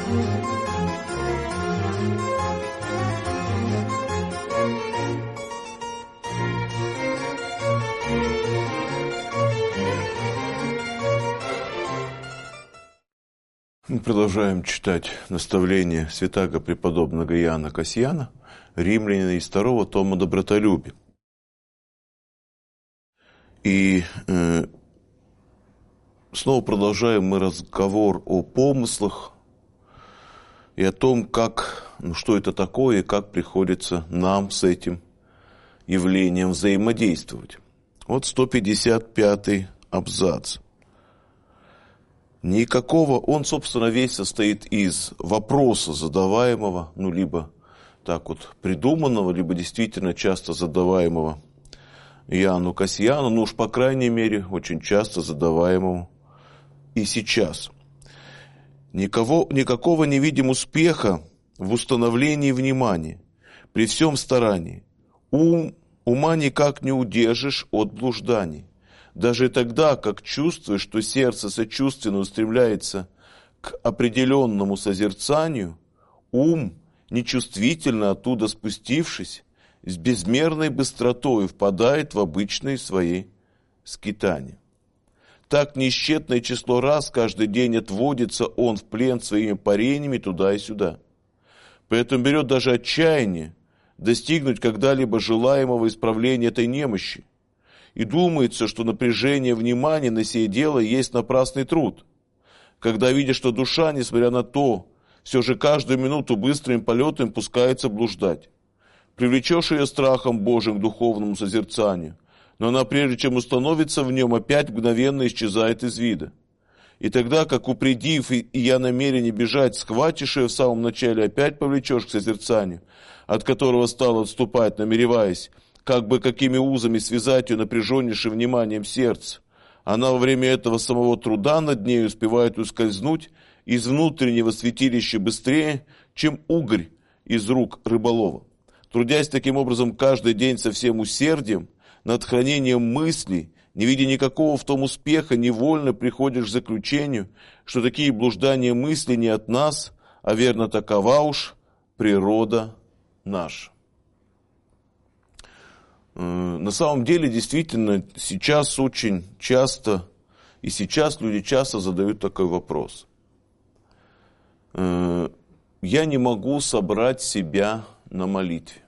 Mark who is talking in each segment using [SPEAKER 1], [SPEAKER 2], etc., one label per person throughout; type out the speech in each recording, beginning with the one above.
[SPEAKER 1] Мы продолжаем читать наставление святаго преподобного Иоанна Кассияна, римлянина из 2 тома «Добротолюбие». И снова продолжаем мы разговор о помыслах и о том, что это такое и как приходится нам с этим явлением взаимодействовать. Вот 155-й абзац. Никакого, он, собственно, весь состоит из вопроса, задаваемого, либо так вот придуманного, либо действительно часто задаваемого Иоанну Кассияну, уж по крайней мере, очень часто задаваемому и сейчас. Никакого не видим успеха в установлении внимания при всем старании. Ума никак не удержишь от блужданий. Даже тогда, как чувствуешь, что сердце сочувственно устремляется к определенному созерцанию, ум, нечувствительно оттуда спустившись, с безмерной быстротой впадает в обычные свои скитания. Так неисчетное число раз каждый день отводится он в плен своими парениями туда и сюда. Поэтому берет даже отчаяние достигнуть когда-либо желаемого исправления этой немощи. И думается, что напряжение внимания на сие дело есть напрасный труд. Когда видишь, что душа, несмотря на то, все же каждую минуту быстрым полетом пускается блуждать. Привлечешь ее страхом Божьим к духовному созерцанию, но она, прежде чем установится в нем, опять мгновенно исчезает из вида. И тогда, как упредив и я намерение бежать, схватишь ее в самом начале, опять повлечешь к созерцанию, от которого стал отступать, намереваясь, как бы какими узами связать ее напряженнейшим вниманием сердца. Она во время этого самого труда над ней успевает ускользнуть из внутреннего святилища быстрее, чем угорь из рук рыболова. Трудясь таким образом каждый день со всем усердием, над хранением мыслей, не видя никакого в том успеха, невольно приходишь к заключению, что такие блуждания мыслей не от нас, а верно такова уж природа наша. На самом деле, действительно, сейчас очень часто, и сейчас люди часто задают такой вопрос. Я не могу собрать себя на молитве.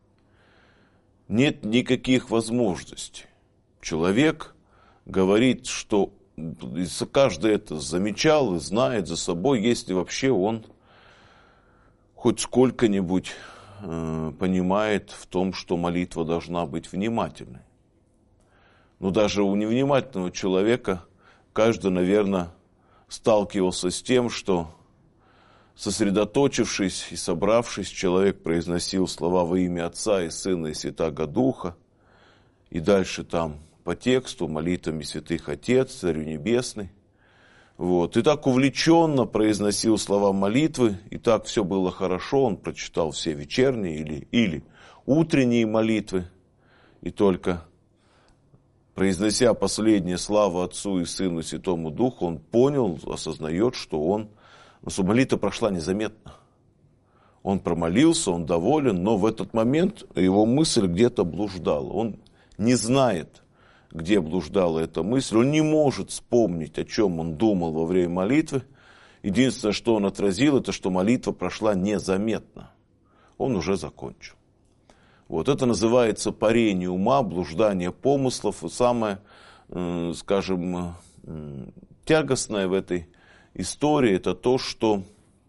[SPEAKER 1] Нет никаких возможностей. Человек говорит, что каждый это замечал и знает за собой, если вообще он хоть сколько-нибудь понимает в том, что молитва должна быть внимательной. Но даже у невнимательного человека каждый, наверное, сталкивался с тем, что, сосредоточившись и собравшись, человек произносил слова во имя Отца и Сына и Святаго Духа, и дальше там по тексту молитвами святых Отец, Царю Небесный. И так увлеченно произносил слова молитвы, и так все было хорошо, он прочитал все вечерние или утренние молитвы, и только произнося последнее славу Отцу и Сыну и Святому Духу, он понял, осознает, что молитва прошла незаметно. Он промолился, он доволен, но в этот момент его мысль где-то блуждала. Он не знает, где блуждала эта мысль, он не может вспомнить, о чем он думал во время молитвы. Единственное, что он отразил, это что молитва прошла незаметно. Он уже закончил. Это называется парение ума, блуждание помыслов. И самое, скажем, тягостное в этой истории, это то, что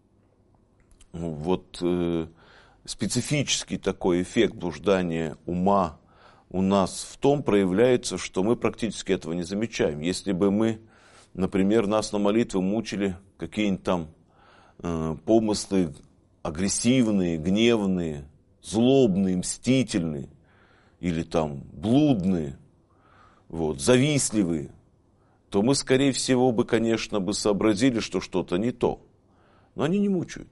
[SPEAKER 1] специфический такой эффект блуждания ума у нас в том проявляется, что мы практически этого не замечаем. Если бы мы, например, нас на молитву мучили какие-нибудь там помыслы агрессивные, гневные, злобные, мстительные, или там блудные, завистливые, то мы, скорее всего, конечно, сообразили, что что-то не то. Но они не мучают.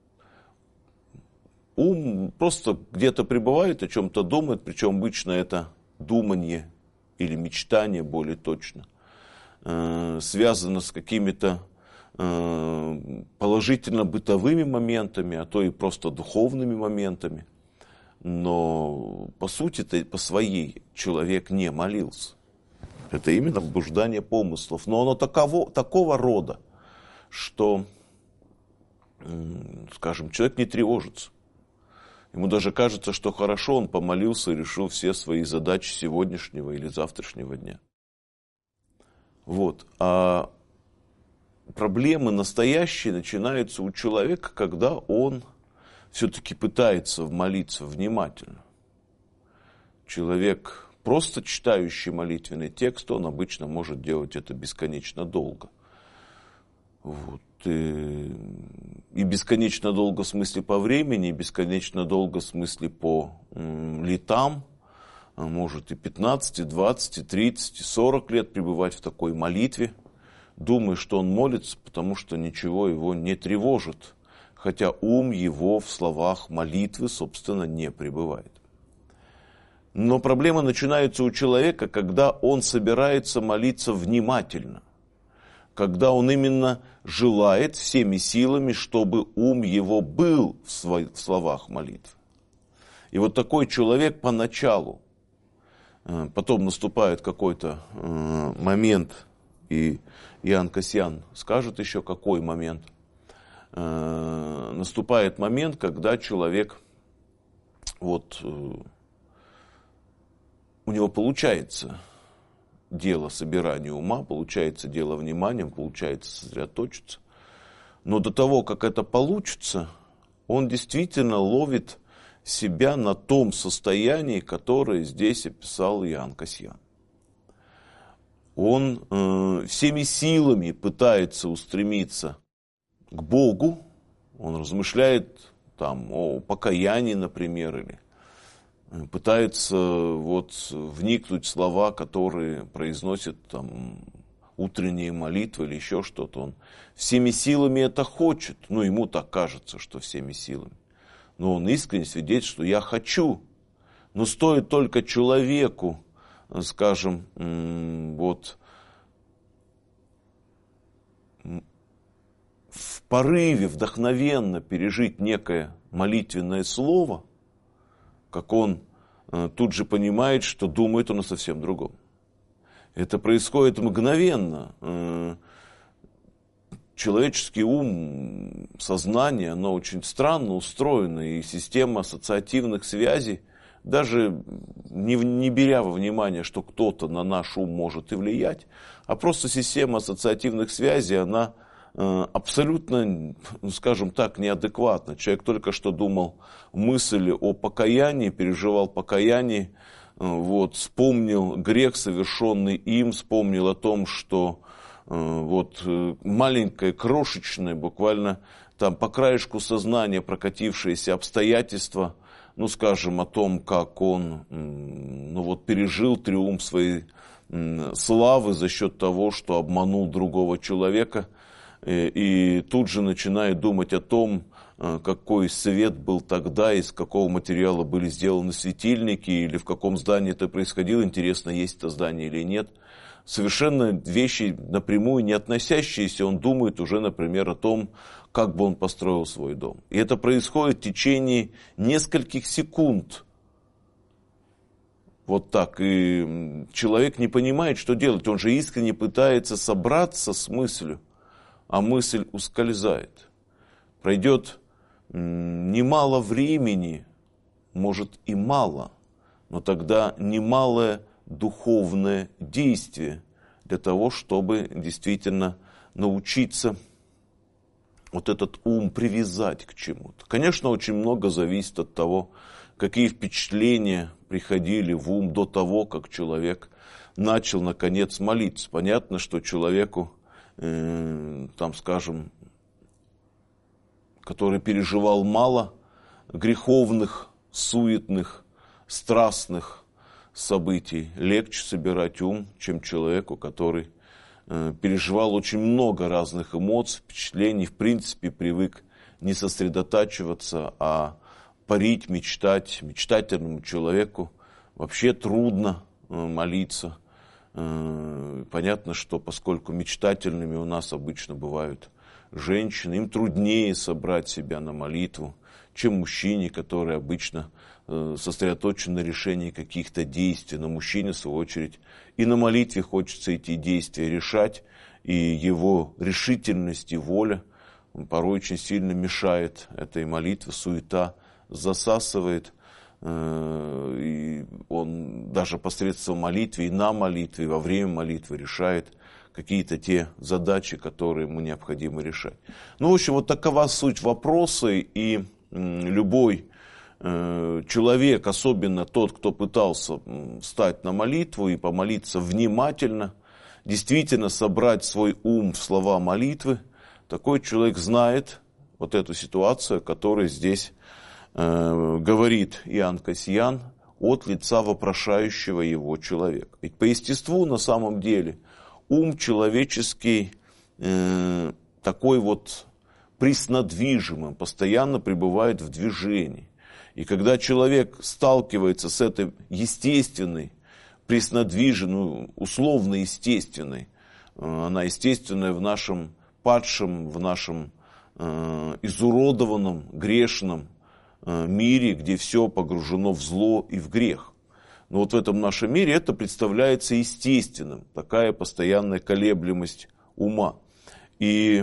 [SPEAKER 1] Ум просто где-то пребывает, о чем-то думает, причем обычно это думание или мечтание, более точно, связано с какими-то положительно-бытовыми моментами, а то и просто духовными моментами. Но по сути, по своей человек не молился. Это именно блуждание помыслов. Но оно такого рода, что, скажем, человек не тревожится. Ему даже кажется, что хорошо он помолился и решил все свои задачи сегодняшнего или завтрашнего дня. Вот. А проблемы настоящие начинаются у человека, когда он все-таки пытается молиться внимательно. Человек, просто читающий молитвенный текст, он обычно может делать это бесконечно долго. Вот. И бесконечно долго в смысле по времени, и бесконечно долго в смысле по летам. Может и 15, и 20, и 30, и 40 лет пребывать в такой молитве, думая, что он молится, потому что ничего его не тревожит, хотя ум его в словах молитвы, собственно, не пребывает. Но проблема начинается у человека, когда он собирается молиться внимательно, когда он именно желает всеми силами, чтобы ум его был в словах молитвы. И вот такой человек поначалу, потом наступает какой-то момент, и Иоанн Кассиан скажет еще, какой момент. Наступает момент, когда человек, вот, у него получается дело собирания ума, получается дело вниманием, получается сосредоточиться. Но до того, как это получится, он действительно ловит себя на том состоянии, которое здесь описал Иоанн Кассиан. Он всеми силами пытается устремиться к Богу, он размышляет там о покаянии, например, или пытается вот вникнуть в слова, которые произносит там утренние молитвы или еще что-то. Он всеми силами это хочет, ну ему так кажется, что всеми силами. Но он искренне свидетельствует, что я хочу, но стоит только человеку, скажем, вот в порыве вдохновенно пережить некое молитвенное слово, как он тут же понимает, что думает он о совсем другом. Это происходит мгновенно. Человеческий ум, сознание, оно очень странно устроено, и система ассоциативных связей, даже не беря во внимание, что кто-то на наш ум может и влиять, а просто система ассоциативных связей, она абсолютно, скажем так, неадекватна. Человек только что думал мысли о покаянии, переживал покаяние, вот, вспомнил грех, совершенный им, вспомнил о том, что вот маленькое, крошечное, буквально там по краешку сознания прокатившиеся обстоятельства, ну, скажем, о том, как он, ну, вот, пережил триумф своей славы за счет того, что обманул другого человека, и тут же начинает думать о том, какой свет был тогда, из какого материала были сделаны светильники, или в каком здании это происходило, интересно, есть это здание или нет. Совершенно вещи напрямую не относящиеся, он думает уже, например, о том, как бы он построил свой дом. И это происходит в течение нескольких секунд. Вот так. И человек не понимает, что делать. Он же искренне пытается собраться с мыслью, а мысль ускользает. Пройдет немало времени, может и мало, но тогда немалое духовное действие для того, чтобы действительно научиться вот этот ум привязать к чему-то. Конечно, очень много зависит от того, какие впечатления приходили в ум до того, как человек начал, наконец, молиться. Понятно, что человеку, там, скажем, который переживал мало греховных, суетных, страстных событий, легче собирать ум, чем человеку, который переживал очень много разных эмоций, впечатлений, в принципе, привык не сосредотачиваться, а парить, мечтать. Мечтательному человеку вообще трудно молиться. Понятно, что поскольку мечтательными у нас обычно бывают женщины, им труднее собрать себя на молитву, чем мужчине, который обычно сосредоточен на решении каких-то действий. Но мужчине, в свою очередь, и на молитве хочется эти действия решать, и его решительность и воля порой очень сильно мешает этой молитве, суета засасывает. И он даже посредством молитвы и на молитве, и во время молитвы решает какие-то те задачи, которые ему необходимо решать. Ну, в общем, вот такова суть вопроса, и любой человек, особенно тот, кто пытался встать на молитву и помолиться внимательно, действительно собрать свой ум в слова молитвы, такой человек знает вот эту ситуацию, о которой здесь говорит Иоанн Кассиян от лица вопрошающего его человека. Ведь по естеству на самом деле ум человеческий такой вот преснодвижимым, постоянно пребывает в движении. И когда человек сталкивается с этой естественной, преснодвиженной, условно естественной, она естественная в нашем падшем, в нашем изуродованном, грешном мире, где все погружено в зло и в грех. Но вот в этом нашем мире это представляется естественным, такая постоянная колеблемость ума. И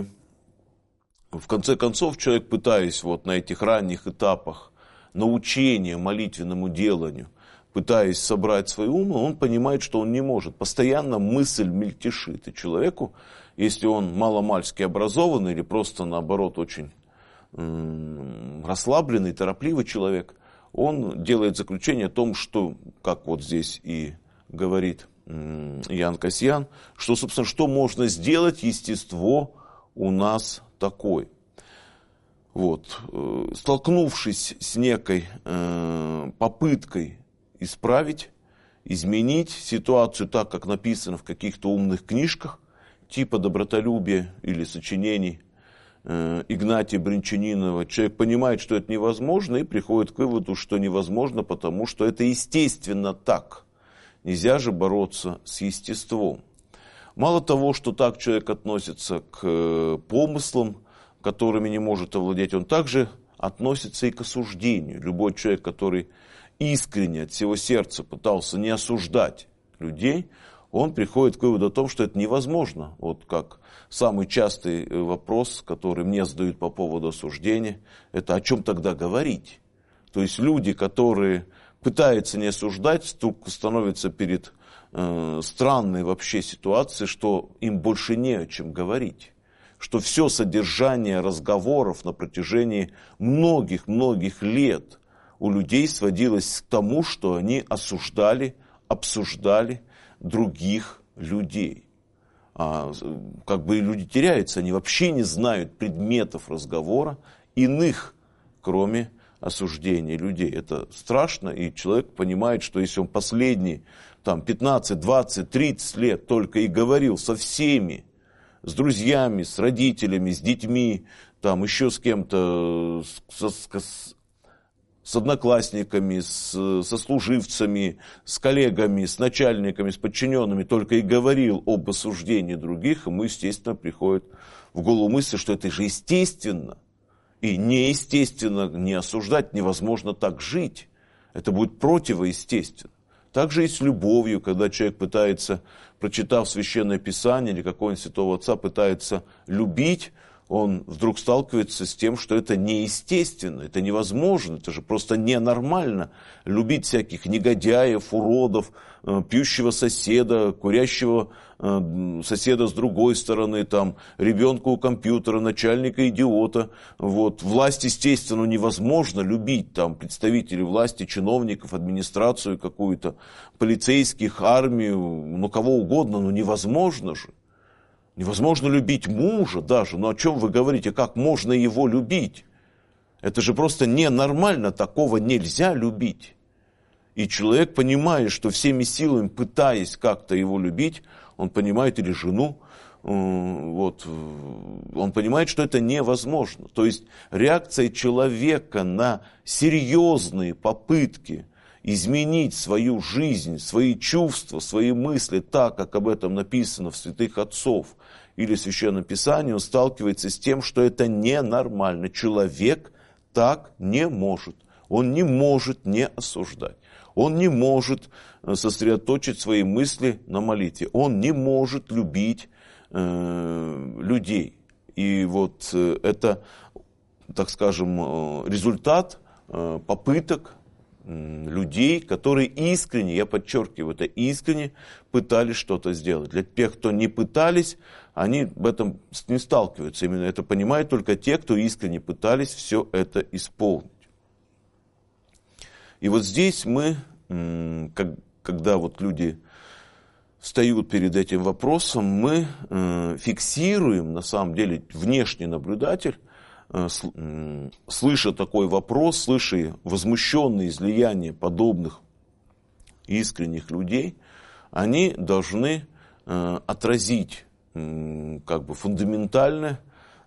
[SPEAKER 1] в конце концов человек, пытаясь вот на этих ранних этапах научения молитвенному деланию, пытаясь собрать свой ум, он понимает, что он не может. Постоянно мысль мельтешит. И человеку, если он маломальски образованный или просто наоборот очень расслабленный, торопливый человек, он делает заключение о том, что, как вот здесь и говорит Иоанн Кассиян, что, собственно, что можно сделать, естество у нас такое. Вот. Столкнувшись с некой попыткой исправить, изменить ситуацию так, как написано в каких-то умных книжках, типа «Добротолюбие» или сочинений Игнатия Бринчанинова, человек понимает, что это невозможно, и приходит к выводу, что невозможно, потому что это естественно так. Нельзя же бороться с естеством. Мало того, что так человек относится к помыслам, которыми не может овладеть, он также относится и к осуждению. Любой человек, который искренне от всего сердца пытался не осуждать людей, он приходит к выводу о том, что это невозможно. Вот как самый частый вопрос, который мне задают по поводу осуждения, это о чем тогда говорить? То есть люди, которые пытаются не осуждать, вдруг становятся перед странной вообще ситуацией, что им больше не о чем говорить. Что все содержание разговоров на протяжении многих-многих лет у людей сводилось к тому, что они осуждали, обсуждали других людей. Как бы люди теряются, они вообще не знают предметов разговора иных, кроме осуждения людей. Это страшно, и человек понимает, что если он последние 15, 20, 30 лет только и говорил со всеми, с друзьями, с родителями, с детьми, еще с кем-то, с одноклассниками, с сослуживцами, с коллегами, с начальниками, с подчиненными, только и говорил об осуждении других, ему, естественно, приходит в голову мысль, что это же естественно. И неестественно не осуждать, невозможно так жить. Это будет противоестественно. Так же и с любовью, когда человек пытается, прочитав Священное Писание или какого-нибудь святого отца, пытается любить, он вдруг сталкивается с тем, что это неестественно, это невозможно, это же просто ненормально любить всяких негодяев, уродов, пьющего соседа, курящего соседа с другой стороны, ребенка у компьютера, начальника идиота. Власть, естественно, невозможно любить, представителей власти, чиновников, администрацию какую-то, полицейских, армию, кого угодно, но невозможно же. Невозможно любить мужа даже, но о чем вы говорите, как можно его любить? Это же просто ненормально, такого нельзя любить. И человек понимает, что всеми силами, пытаясь как-то его любить, он понимает, или жену, он понимает, что это невозможно. То есть реакция человека на серьезные попытки изменить свою жизнь, свои чувства, свои мысли так, как об этом написано в святых отцов, или в Священном Писании, он сталкивается с тем, что это ненормально. Человек так не может. Он не может не осуждать. Он не может сосредоточить свои мысли на молитве. Он не может любить людей. И вот это, так скажем, результат попыток людей, которые искренне, я подчеркиваю, это искренне пытались что-то сделать. Для тех, кто не пытались, они в этом не сталкиваются. Именно это понимают только те, кто искренне пытались все это исполнить. И вот здесь мы, когда вот люди встают перед этим вопросом, мы фиксируем, на самом деле, внешний наблюдатель, слыша такой вопрос, слыша возмущенные излияния подобных искренних людей, они должны отразить как бы фундаментальное,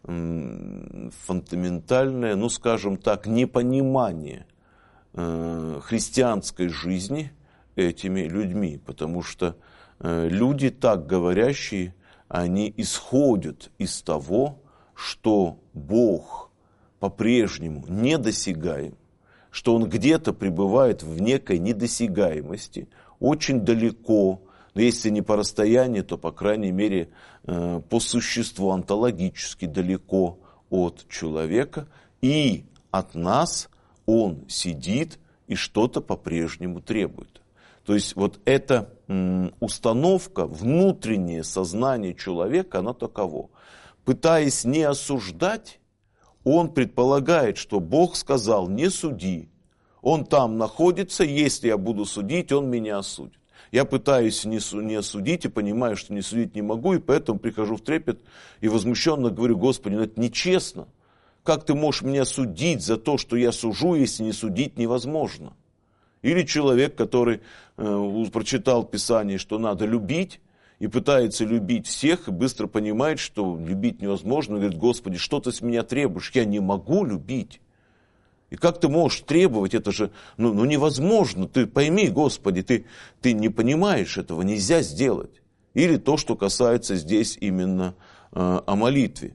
[SPEAKER 1] ну скажем так, непонимание христианской жизни этими людьми, потому что люди, так говорящие, они исходят из того, что Бог по-прежнему недосягаем, что Он где-то пребывает в некой недосягаемости, очень далеко, но если не по расстоянию, то, по крайней мере, по существу онтологически далеко от человека, и от нас Он сидит и что-то по-прежнему требует. То есть вот эта установка, внутреннее сознание человека, оно таково. Пытаясь не осуждать, он предполагает, что Бог сказал: не суди. Он там находится, если я буду судить, он меня осудит. Я пытаюсь не осудить и понимаю, что не судить не могу, и поэтому прихожу в трепет и возмущенно говорю: Господи, ну это нечестно. Как ты можешь меня судить за то, что я сужу, если не судить невозможно? Или человек, который прочитал Писание, что надо любить, и пытается любить всех, и быстро понимает, что любить невозможно, и говорит: Господи, что ты с меня требуешь? Я не могу любить. И как ты можешь требовать? Это же невозможно. Ты пойми, Господи, ты не понимаешь этого, нельзя сделать. Или то, что касается здесь именно о молитве.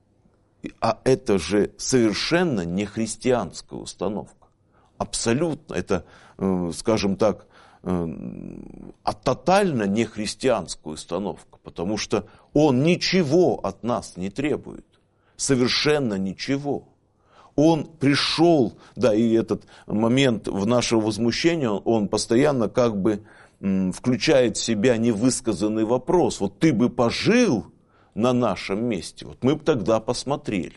[SPEAKER 1] А это же совершенно не христианская установка. Абсолютно. Это, скажем так, тотально не христианская установка. Потому что Он ничего от нас не требует. Совершенно ничего. Он пришел, да, и этот момент в нашего возмущения, он постоянно как бы включает в себя невысказанный вопрос. Вот ты бы пожил на нашем месте, вот мы бы тогда посмотрели.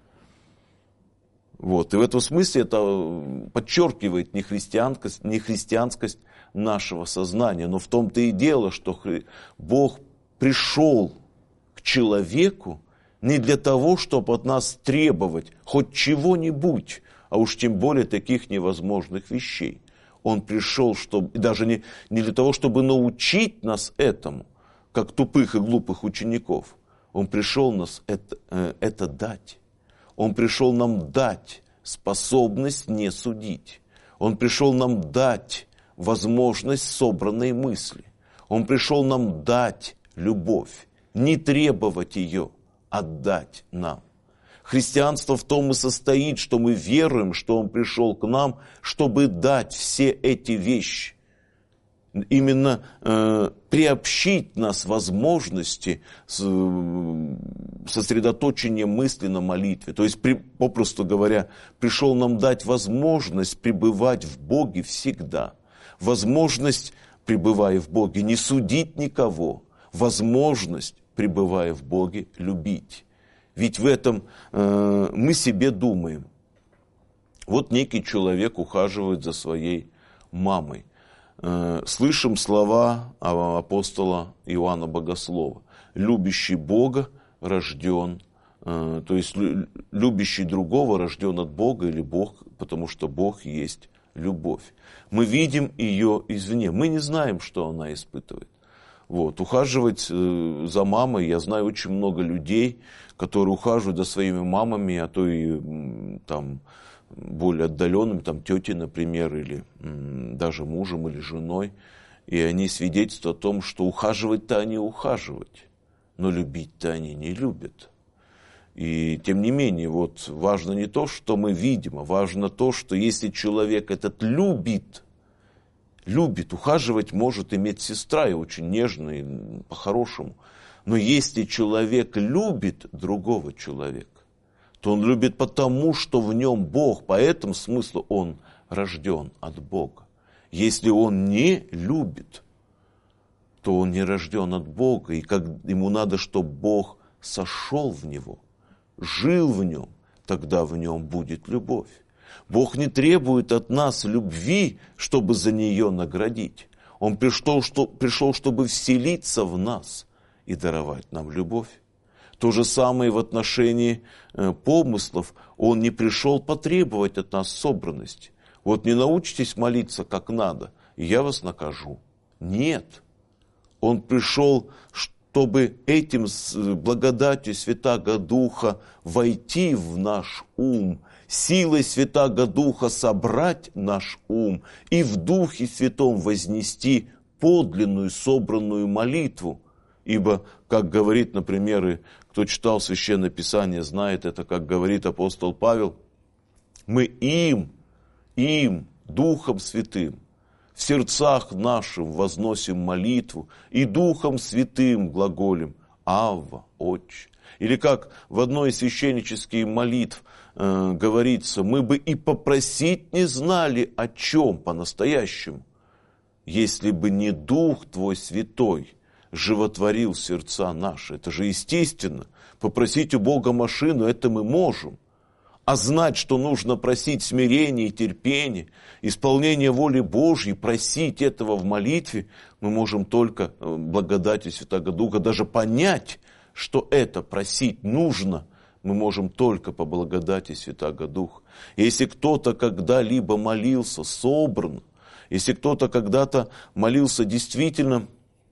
[SPEAKER 1] Вот, и в этом смысле это подчеркивает нехристианскость нашего сознания. Но в том-то и дело, что Бог пришел к человеку не для того, чтобы от нас требовать хоть чего-нибудь, а уж тем более таких невозможных вещей. Он пришел, даже не для того, чтобы научить нас этому, как тупых и глупых учеников. Он пришел нас это дать. Он пришел нам дать способность не судить. Он пришел нам дать возможность собранной мысли. Он пришел нам дать любовь, не требовать ее, отдать нам. Христианство в том и состоит, что мы веруем, что Он пришел к нам, чтобы дать все эти вещи. Именно приобщить нас возможности сосредоточения мысли на молитве. То есть, попросту говоря, пришел нам дать возможность пребывать в Боге всегда. Возможность, пребывая в Боге, не судить никого. Возможность, пребывая в Боге, любить. Ведь в этом мы себе думаем. Вот некий человек ухаживает за своей мамой. Слышим слова апостола Иоанна Богослова. Любящий Бога рожден, то есть любящий другого рожден от Бога, или Бог, потому что Бог есть любовь. Мы видим ее извне, мы не знаем, что она испытывает. Вот. Ухаживать за мамой, я знаю очень много людей, которые ухаживают за своими мамами, а то и там более отдаленным, там тети, например, или даже мужем или женой, и они свидетельствуют о том, что ухаживать-то они ухаживать, но любить-то они не любят. И тем не менее, вот важно не то, что мы видим, а важно то, что если человек этот любит, ухаживать может иметь сестра, и очень нежно, и по-хорошему. Но если человек любит другого человека, то он любит потому, что в нем Бог, по этому смыслу он рожден от Бога. Если он не любит, то он не рожден от Бога, и как ему надо, чтобы Бог сошел в него, жил в нем, тогда в нем будет любовь. Бог не требует от нас любви, чтобы за нее наградить. Он пришел, чтобы вселиться в нас и даровать нам любовь. То же самое в отношении помыслов. Он не пришел потребовать от нас собранности. Вот не научитесь молиться как надо, и я вас накажу. Нет. Он пришел, чтобы этим благодатью Святаго Духа войти в наш ум, силой Святаго Духа собрать наш ум и в Духе Святом вознести подлинную собранную молитву. Ибо, как говорит, например, и кто читал Священное Писание, знает это, как говорит апостол Павел, мы им, Духом Святым, в сердцах нашим возносим молитву и Духом Святым глаголем «Авва, Отче». Или как в одной из священнических молитв говорится, мы бы и попросить не знали о чем по-настоящему, если бы не Дух Твой Святой животворил сердца наши. Это же естественно. Попросить у Бога машину, это мы можем. А знать, что нужно просить смирения и терпения, исполнения воли Божьей, просить этого в молитве, мы можем только благодатью Святаго Духа. Даже понять, что это просить нужно, мы можем только по благодати Святаго Духа. Если кто-то когда-либо молился собранно, если кто-то когда-то молился действительно,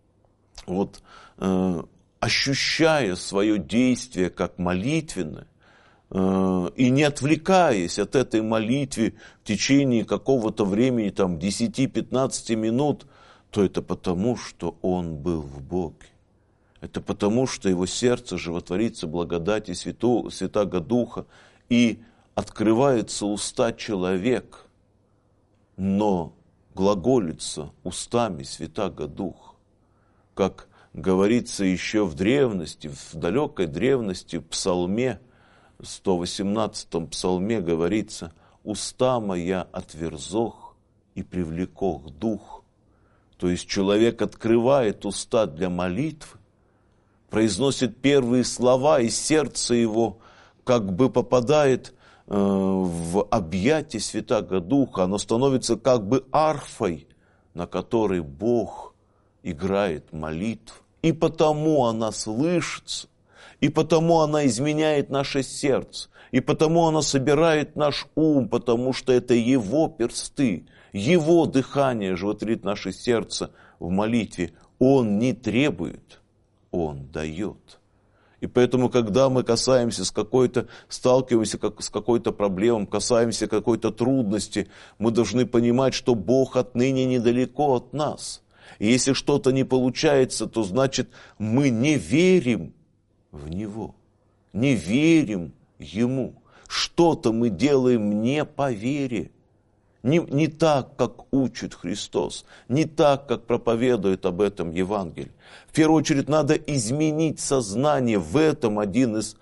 [SPEAKER 1] ощущая свое действие как молитвенное, и не отвлекаясь от этой молитвы в течение какого-то времени, 10-15 минут, то это потому, что он был в Боге. Это потому, что его сердце животворится благодати Святаго Духа, и открывается уста человек, но глаголится устами Святаго Духа. Как говорится еще в древности, в далекой древности, в Псалме, 118-м Псалме говорится: «Уста моя отверзох и привлекох дух». То есть человек открывает уста для молитвы, произносит первые слова, и сердце его как бы попадает в объятие Святаго Духа. Оно становится как бы арфой, на которой Бог играет молитву. И потому она слышится, и потому она изменяет наше сердце, и потому она собирает наш ум, потому что это Его персты, Его дыхание животворит наше сердце в молитве. Он не требует, Он дает. И поэтому, когда мы сталкиваемся с какой-то проблемой, касаемся какой-то трудности, мы должны понимать, что Бог отныне недалеко от нас. И если что-то не получается, то значит мы не верим в Него, не верим Ему. Что-то мы делаем не по вере, не так, как учит Христос, не так, как проповедует об этом Евангелие. В первую очередь надо изменить сознание. В этом один из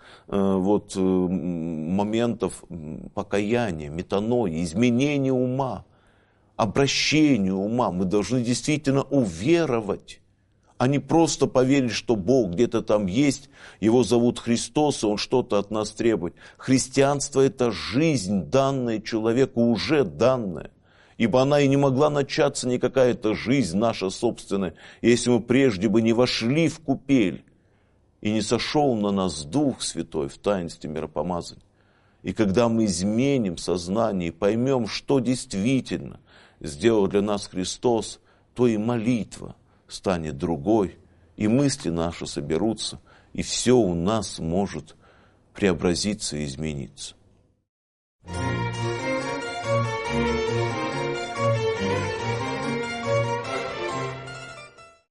[SPEAKER 1] моментов покаяния, метанои, изменения ума, обращения ума. Мы должны действительно уверовать, а не просто поверить, что Бог где-то там есть, Его зовут Христос, и Он что-то от нас требует. Христианство – это жизнь, данная человеку, уже данная. Ибо она и не могла начаться, не какая-то жизнь наша собственная, если мы прежде бы не вошли в купель и не сошел на нас Дух Святой в таинстве миропомазания. И когда мы изменим сознание и поймем, что действительно сделал для нас Христос, то и молитва станет другой, и мысли наши соберутся, и все у нас может преобразиться и измениться.